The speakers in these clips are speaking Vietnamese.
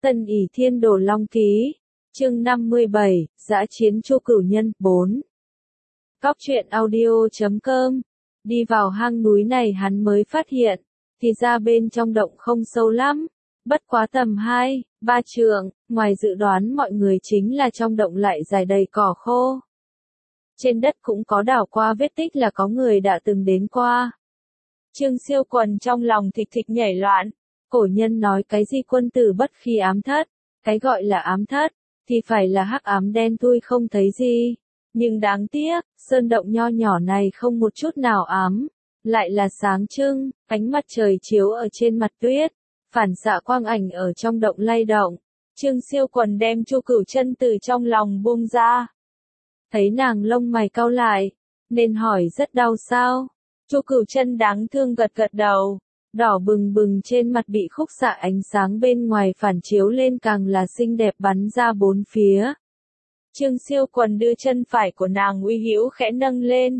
Tân Ỷ Thiên Đồ Long Ký, chương 57, Dã chiến Chu Cửu Nhân, 4. Góc truyện audio.com. Đi vào hang núi này hắn mới phát hiện, thì ra bên trong động không sâu lắm, bất quá tầm 2-3 trượng, ngoài dự đoán mọi người chính là trong động lại dài đầy cỏ khô. Trên đất cũng có đảo qua vết tích là có người đã từng đến qua. Trương Siêu Quần trong lòng thịch thịch nhảy loạn. Cổ nhân nói cái gì quân tử bất khi ám thất, cái gọi là ám thất, thì phải là hắc ám đen thui không thấy gì. Nhưng đáng tiếc, sơn động nho nhỏ này không một chút nào ám, lại là sáng trưng, ánh mặt trời chiếu ở trên mặt tuyết, phản xạ quang ảnh ở trong động lay động. Trương Siêu Quần đem Chu Cửu Chân từ trong lòng buông ra. Thấy nàng lông mày cau lại, nên hỏi rất đau sao? Chu Cửu Chân đáng thương gật gật đầu. Đỏ bừng bừng trên mặt bị khúc xạ ánh sáng bên ngoài phản chiếu lên càng là xinh đẹp bắn ra bốn phía. Trương Siêu Quần đưa chân phải của nàng uy hữu khẽ nâng lên.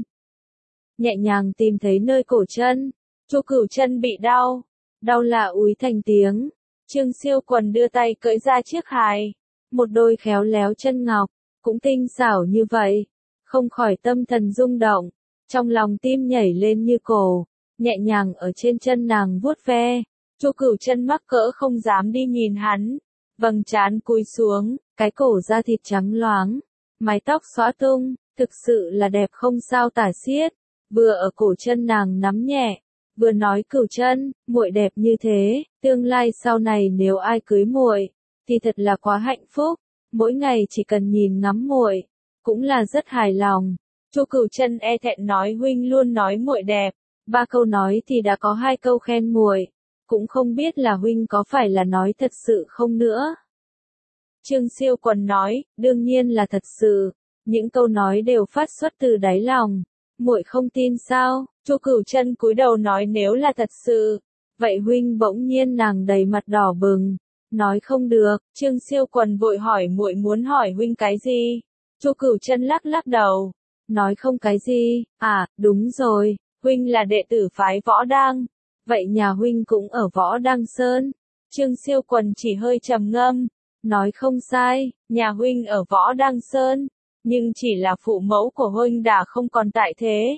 Nhẹ nhàng tìm thấy nơi cổ chân. Chu Cửu Chân bị đau. Đau lạ úi thành tiếng. Trương Siêu Quần đưa tay cởi ra chiếc hài. Một đôi khéo léo chân ngọc, cũng tinh xảo như vậy. Không khỏi tâm thần rung động. Trong lòng tim nhảy lên như cổ. Nhẹ nhàng ở trên chân nàng vuốt ve. Chu Cửu Chân mắc cỡ không dám đi nhìn hắn. Vầng trán cúi xuống, cái cổ da thịt trắng loáng, mái tóc xõa tung, thực sự là đẹp không sao tả xiết. Vừa ở cổ chân nàng nắm nhẹ, vừa nói Cửu Chân, muội đẹp như thế, tương lai sau này nếu ai cưới muội, thì thật là quá hạnh phúc. Mỗi ngày chỉ cần nhìn ngắm muội, cũng là rất hài lòng. Chu Cửu Chân e thẹn nói huynh luôn nói muội đẹp. 3 câu nói thì đã có 2 câu khen muội, cũng không biết là huynh có phải là nói thật sự không nữa. Trương Siêu Quần nói, đương nhiên là thật sự, những câu nói đều phát xuất từ đáy lòng, muội không tin sao? Chu Cửu Chân cúi đầu nói nếu là thật sự, vậy huynh bỗng nhiên nàng đầy mặt đỏ bừng, nói không được. Trương Siêu Quần vội hỏi muội muốn hỏi huynh cái gì? Chu Cửu Chân lắc lắc đầu, nói không cái gì. À, đúng rồi. Huynh là đệ tử phái Võ Đăng, vậy nhà huynh cũng ở Võ Đăng Sơn. Trương Siêu Quần chỉ hơi trầm ngâm, nói không sai, nhà huynh ở Võ Đăng Sơn, nhưng chỉ là phụ mẫu của huynh đã không còn tại thế.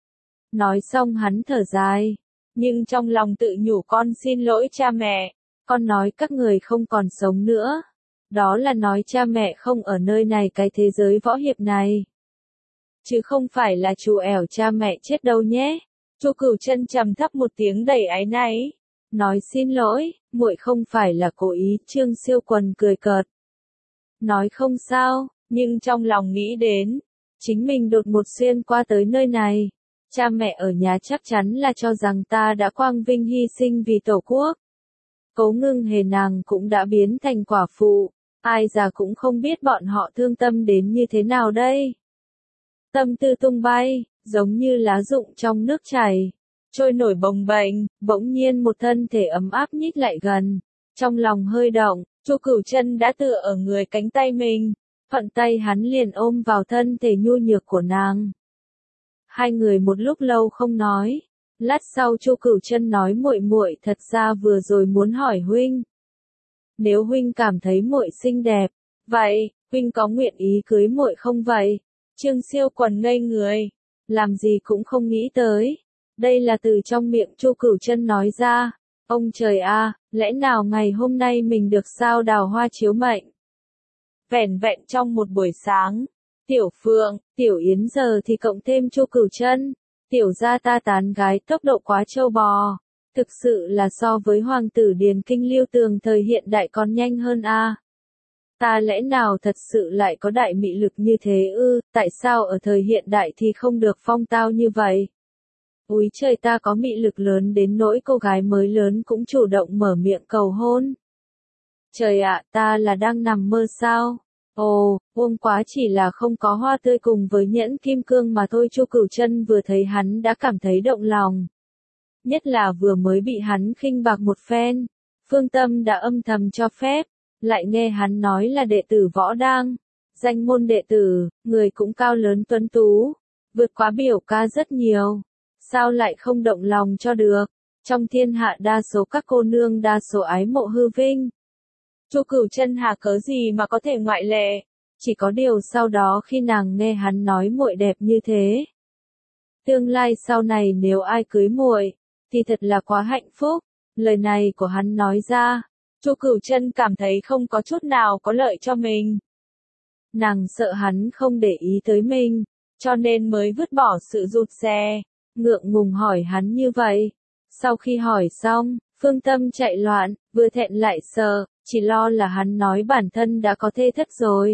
Nói xong hắn thở dài, nhưng trong lòng tự nhủ con xin lỗi cha mẹ, con nói các người không còn sống nữa. Đó là nói cha mẹ không ở nơi này cái thế giới võ hiệp này. Chứ không phải là chú ẻo cha mẹ chết đâu nhé. Chu Cửu Chân trầm thấp một tiếng đầy áy náy, nói xin lỗi, muội không phải là cố ý. Trương Siêu Quần cười cợt, nói không sao, nhưng trong lòng nghĩ đến, chính mình đột ngột xuyên qua tới nơi này, cha mẹ ở nhà chắc chắn là cho rằng ta đã quang vinh hy sinh vì tổ quốc. Cố Ngưng Hề nàng cũng đã biến thành quả phụ, ai già cũng không biết bọn họ thương tâm đến như thế nào đây. Tâm tư tung bay, giống như lá rụng trong nước chảy, trôi nổi bồng bềnh. Bỗng nhiên một thân thể ấm áp nhích lại gần, trong lòng hơi động, Chu Cửu Chân đã tựa ở người cánh tay mình, thuận tay hắn liền ôm vào thân thể nhu nhược của nàng. Hai người một lúc lâu không nói, lát sau Chu Cửu Chân nói muội muội thật ra vừa rồi muốn hỏi huynh. Nếu huynh cảm thấy muội xinh đẹp, vậy, huynh có nguyện ý cưới muội không vậy? Trương Siêu Quần ngây người, làm gì cũng không nghĩ tới. Đây là từ trong miệng Chu Cửu Chân nói ra. Ông trời a, lẽ nào ngày hôm nay mình được sao đào hoa chiếu mệnh? Vẻn vẹn trong một buổi sáng, Tiểu Phượng, Tiểu Yến giờ thì cộng thêm Chu Cửu Chân, tiểu gia ta tán gái tốc độ quá trâu bò. Thực sự là so với hoàng tử Điền Kinh Lưu Tường thời hiện đại còn nhanh hơn a. Ta lẽ nào thật sự lại có đại mị lực như thế ư, tại sao ở thời hiện đại thì không được phong tao như vậy? Úi trời, ta có mị lực lớn đến nỗi cô gái mới lớn cũng chủ động mở miệng cầu hôn. Trời ạ, ta là đang nằm mơ sao? Ồ, hôm quá chỉ là không có hoa tươi cùng với nhẫn kim cương mà thôi. Chu Cửu Chân vừa thấy hắn đã cảm thấy động lòng. Nhất là vừa mới bị hắn khinh bạc một phen, phương tâm đã âm thầm cho phép. Lại nghe hắn nói là đệ tử Võ Đăng, danh môn đệ tử, người cũng cao lớn tuấn tú, vượt quá biểu ca rất nhiều. Sao lại không động lòng cho được? Trong thiên hạ đa số các cô nương đa số ái mộ hư vinh. Chu Cửu Chân hà cớ gì mà có thể ngoại lệ? Chỉ có điều sau đó khi nàng nghe hắn nói muội đẹp như thế, tương lai sau này nếu ai cưới muội, thì thật là quá hạnh phúc. Lời này của hắn nói ra, Chu Cửu Chân cảm thấy không có chút nào có lợi cho mình. Nàng sợ hắn không để ý tới mình, cho nên mới vứt bỏ sự rụt rè, ngượng ngùng hỏi hắn như vậy. Sau khi hỏi xong, phương tâm chạy loạn, vừa thẹn lại sợ, chỉ lo là hắn nói bản thân đã có thê thất rồi.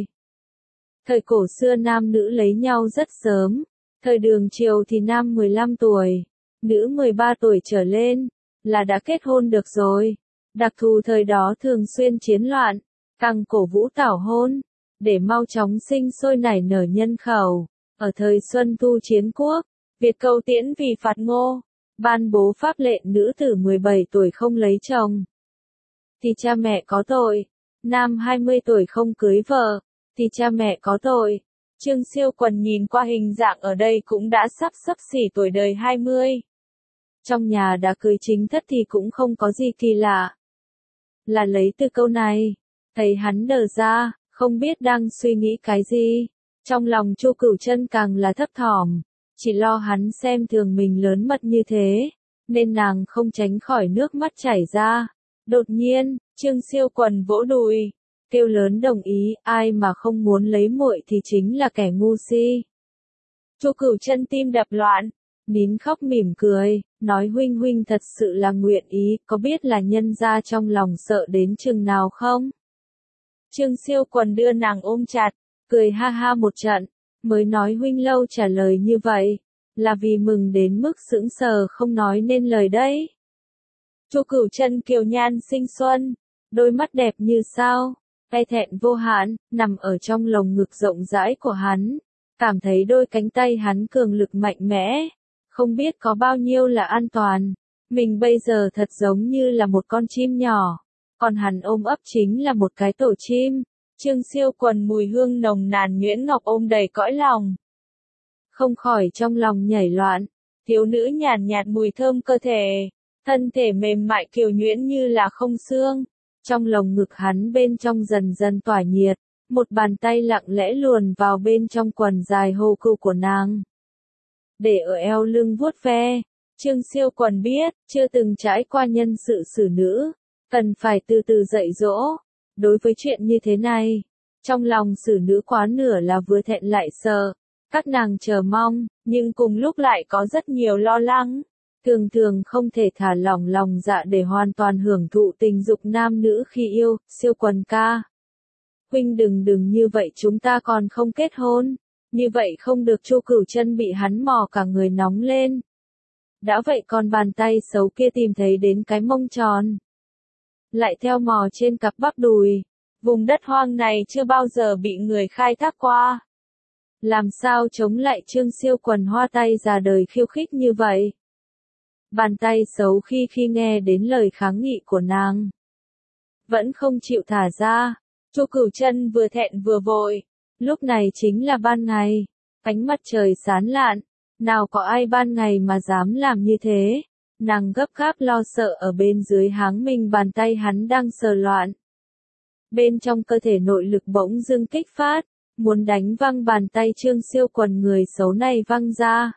Thời cổ xưa nam nữ lấy nhau rất sớm, thời Đường Triều thì nam 15 tuổi, nữ 13 tuổi trở lên, là đã kết hôn được rồi. Đặc thù thời đó thường xuyên chiến loạn, càng cổ vũ tảo hôn, để mau chóng sinh sôi nảy nở nhân khẩu. Ở thời Xuân Thu Chiến Quốc, Việt Cầu Tiễn vì phạt Ngô, ban bố pháp lệnh nữ tử 17 tuổi không lấy chồng thì cha mẹ có tội, nam 20 tuổi không cưới vợ thì cha mẹ có tội. Trương Siêu Quần nhìn qua hình dạng ở đây cũng đã sắp xỉ tuổi đời 20. Trong nhà đã cưới chính thất thì cũng không có gì kỳ lạ. Là lấy từ câu này, thấy hắn đờ ra, không biết đang suy nghĩ cái gì. Trong lòng Chu Cửu Chân càng là thấp thỏm, chỉ lo hắn xem thường mình lớn mật như thế, nên nàng không tránh khỏi nước mắt chảy ra. Đột nhiên, Trương Siêu Quần vỗ đùi, kêu lớn đồng ý, ai mà không muốn lấy muội thì chính là kẻ ngu si. Chu Cửu Chân tim đập loạn, nín khóc mỉm cười, nói huynh huynh thật sự là nguyện ý, có biết là nhân gia trong lòng sợ đến chừng nào không? Trương Siêu Quần đưa nàng ôm chặt, cười ha ha một trận, mới nói huynh lâu trả lời như vậy, là vì mừng đến mức sững sờ không nói nên lời đấy. Chu Cửu Chân kiều nhan xinh xuân, đôi mắt đẹp như sao, e thẹn vô hạn, nằm ở trong lồng ngực rộng rãi của hắn, cảm thấy đôi cánh tay hắn cường lực mạnh mẽ, không biết có bao nhiêu là an toàn. Mình bây giờ thật giống như là một con chim nhỏ, còn hắn ôm ấp chính là một cái tổ chim. Trương Siêu Quần mùi hương nồng nàn nhuyễn ngọc ôm đầy cõi lòng. Không khỏi trong lòng nhảy loạn, thiếu nữ nhàn nhạt mùi thơm cơ thể, thân thể mềm mại kiều nhuyễn như là không xương. Trong lồng ngực hắn bên trong dần dần tỏa nhiệt, một bàn tay lặng lẽ luồn vào bên trong quần dài hô cưu của nàng, để ở eo lưng vuốt ve. Trương Siêu Quần biết, chưa từng trải qua nhân sự xử nữ, cần phải từ từ dạy dỗ. Đối với chuyện như thế này, trong lòng xử nữ quá nửa là vừa thẹn lại sợ, các nàng chờ mong, nhưng cùng lúc lại có rất nhiều lo lắng. Thường không thể thả lỏng lòng dạ để hoàn toàn hưởng thụ tình dục nam nữ khi yêu. Siêu Quần ca, huynh đừng như vậy, chúng ta còn không kết hôn. Như vậy không được. Chu Cửu Chân bị hắn mò cả người nóng lên. Đã vậy còn bàn tay xấu kia tìm thấy đến cái mông tròn, lại theo mò trên cặp bắp đùi. Vùng đất hoang này chưa bao giờ bị người khai thác qua. Làm sao chống lại Trương Siêu Quần hoa tay già đời khiêu khích như vậy? Bàn tay xấu khi nghe đến lời kháng nghị của nàng, vẫn không chịu thả ra. Chu Cửu Chân vừa thẹn vừa vội. Lúc này chính là ban ngày, ánh mặt trời sáng lạn, nào có ai ban ngày mà dám làm như thế. Nàng gấp gáp lo sợ ở bên dưới háng mình bàn tay hắn đang sờ loạn. Bên trong cơ thể nội lực bỗng dưng kích phát, muốn đánh văng bàn tay Trương Siêu Quần người xấu này văng ra.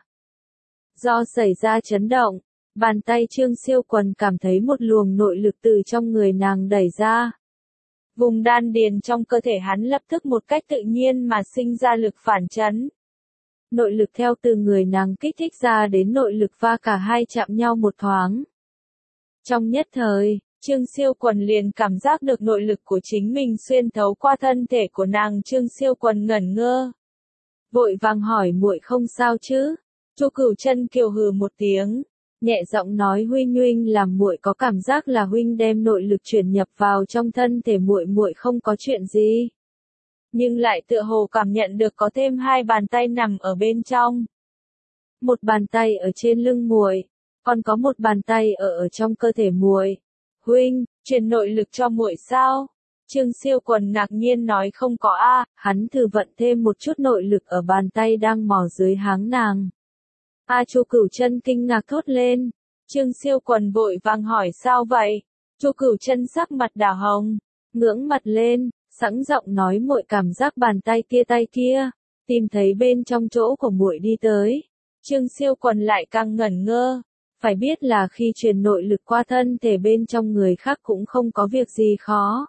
Do xảy ra chấn động, bàn tay Trương Siêu Quần cảm thấy một luồng nội lực từ trong người nàng đẩy ra. Vùng đan điền trong cơ thể hắn lập tức một cách tự nhiên mà sinh ra lực phản chấn. Nội lực theo từ người nàng kích thích ra đến nội lực va cả hai chạm nhau một thoáng. Trong nhất thời, Trương Siêu Quần liền cảm giác được nội lực của chính mình xuyên thấu qua thân thể của nàng. Trương Siêu Quần ngẩn ngơ, vội vàng hỏi muội không sao chứ? Chu Cửu Chân kiều hừ một tiếng, nhẹ giọng nói huynh huynh làm muội có cảm giác là huynh đem nội lực chuyển nhập vào trong thân thể muội, muội không có chuyện gì. Nhưng lại tựa hồ cảm nhận được có thêm hai bàn tay nằm ở bên trong. Một bàn tay ở trên lưng muội, còn có một bàn tay ở trong cơ thể muội. Huynh, truyền nội lực cho muội sao? Trương Siêu Quần ngạc nhiên nói không có a. Hắn thử vận thêm một chút nội lực ở bàn tay đang mò dưới háng nàng. Chu Cửu Chân kinh ngạc thốt lên. Trương Siêu Quần vội vàng hỏi sao vậy? Chu Cửu Chân sắc mặt đỏ hồng, ngưỡng mặt lên, sẵn giọng nói muội cảm giác bàn tay kia, tìm thấy bên trong chỗ của muội đi tới. Trương Siêu Quần lại càng ngẩn ngơ, phải biết là khi truyền nội lực qua thân thể bên trong người khác cũng không có việc gì khó.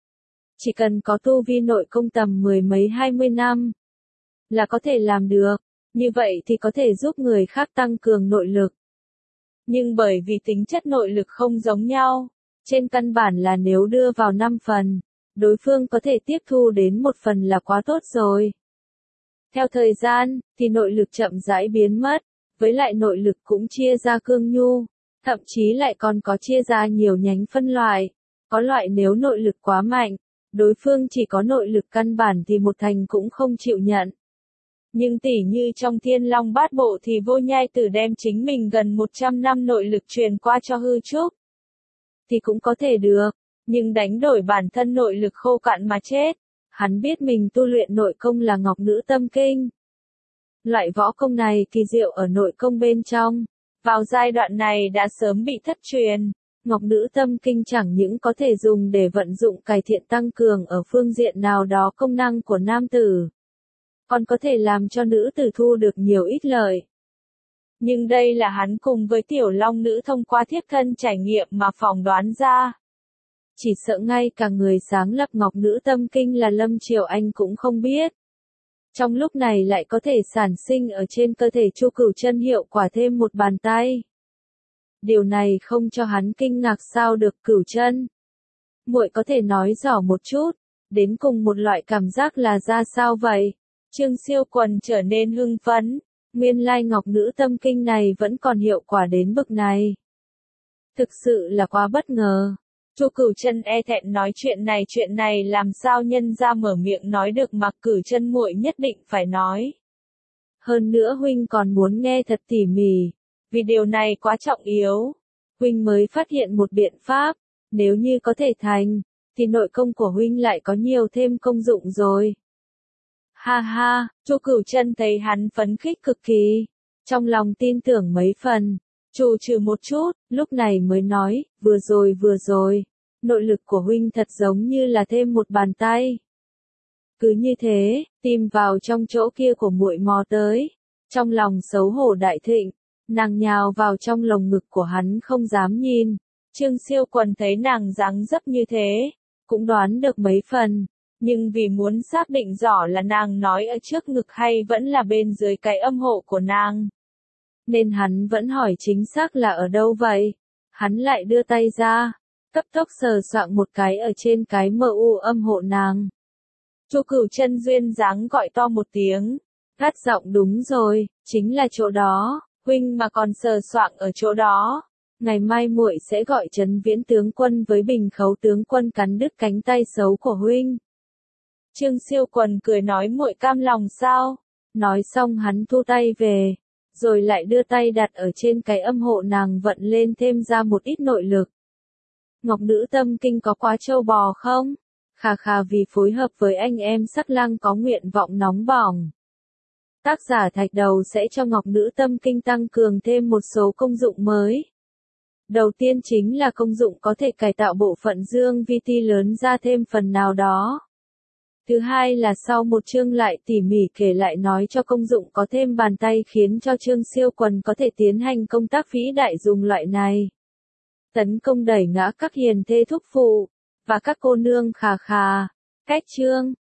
Chỉ cần có tu vi nội công tầm 10 mấy 20 năm là có thể làm được, như vậy thì có thể giúp người khác tăng cường nội lực. Nhưng bởi vì tính chất nội lực không giống nhau, trên căn bản là nếu đưa vào 5 phần, đối phương có thể tiếp thu đến 1 phần là quá tốt rồi. Theo thời gian, thì nội lực chậm rãi biến mất, với lại nội lực cũng chia ra cương nhu, thậm chí lại còn có chia ra nhiều nhánh phân loại. Có loại nếu nội lực quá mạnh, đối phương chỉ có nội lực căn bản thì một thành cũng không chịu nhận. Nhưng tỉ như trong Thiên Long Bát Bộ thì Vô Nhai Tử đem chính mình gần 100 năm nội lực truyền qua cho Hư Trúc. Thì cũng có thể được, nhưng đánh đổi bản thân nội lực khô cạn mà chết. Hắn biết mình tu luyện nội công là Ngọc Nữ Tâm Kinh. Loại võ công này kỳ diệu ở nội công bên trong. Vào giai đoạn này đã sớm bị thất truyền. Ngọc Nữ Tâm Kinh chẳng những có thể dùng để vận dụng cải thiện tăng cường ở phương diện nào đó công năng của nam tử, còn có thể làm cho nữ tử thu được nhiều ít lợi. Nhưng đây là hắn cùng với Tiểu Long Nữ thông qua thiếp thân trải nghiệm mà phỏng đoán ra. Chỉ sợ ngay cả người sáng lập Ngọc Nữ Tâm Kinh là Lâm Triều Anh cũng không biết. Trong lúc này lại có thể sản sinh ở trên cơ thể Chu Cửu Chân hiệu quả thêm một bàn tay. Điều này không cho hắn kinh ngạc sao được. Cửu Chân, muội có thể nói rõ một chút, đến cùng một loại cảm giác là ra sao vậy? Trương Siêu Quần trở nên hưng phấn, nguyên lai Ngọc Nữ Tâm Kinh này vẫn còn hiệu quả đến bậc này. Thực sự là quá bất ngờ. Chu Cửu Chân e thẹn nói chuyện này làm sao nhân ra mở miệng nói được mà Cửu Chân muội nhất định phải nói. Hơn nữa huynh còn muốn nghe thật tỉ mỉ, vì điều này quá trọng yếu. Huynh mới phát hiện một biện pháp, nếu như có thể thành, thì nội công của huynh lại có nhiều thêm công dụng rồi. Ha ha, Chu Cửu Chân thấy hắn phấn khích cực kỳ, trong lòng tin tưởng mấy phần, trù trừ một chút, lúc này mới nói, vừa rồi, nội lực của huynh thật giống như là thêm một bàn tay. Cứ như thế, tìm vào trong chỗ kia của muội mò tới, trong lòng xấu hổ đại thịnh, nàng nhào vào trong lồng ngực của hắn không dám nhìn. Trương Siêu Quần thấy nàng dáng dấp như thế, cũng đoán được mấy phần. Nhưng vì muốn xác định rõ là nàng nói ở trước ngực hay vẫn là bên dưới cái âm hộ của nàng, nên hắn vẫn hỏi chính xác là ở đâu vậy. Hắn lại đưa tay ra, cấp tốc sờ soạng một cái ở trên cái MU âm hộ nàng. Chu Cửu Chân duyên dáng gọi to một tiếng, gắt giọng đúng rồi, chính là chỗ đó, huynh mà còn sờ soạng ở chỗ đó. Ngày mai muội sẽ gọi Trấn Viễn tướng quân với Bình Khấu tướng quân cắn đứt cánh tay xấu của huynh. Trương Siêu Quần cười nói muội cam lòng sao? Nói xong hắn thu tay về, rồi lại đưa tay đặt ở trên cái âm hộ nàng vận lên thêm ra một ít nội lực. Ngọc Nữ Tâm Kinh có quá trâu bò không? Khà khà vì phối hợp với anh em Sắc Lang có nguyện vọng nóng bỏng. Tác giả Thạch Đầu sẽ cho Ngọc Nữ Tâm Kinh tăng cường thêm một số công dụng mới. Đầu tiên chính là công dụng có thể cải tạo bộ phận dương vi ti lớn ra thêm phần nào đó. Thứ hai là sau một chương lại tỉ mỉ kể lại nói cho công dụng có thêm bàn tay khiến cho Trương Siêu Quần có thể tiến hành công tác vĩ đại dùng loại này. Tấn công đẩy ngã các hiền thê thúc phụ, và các cô nương khà khà. Cách chương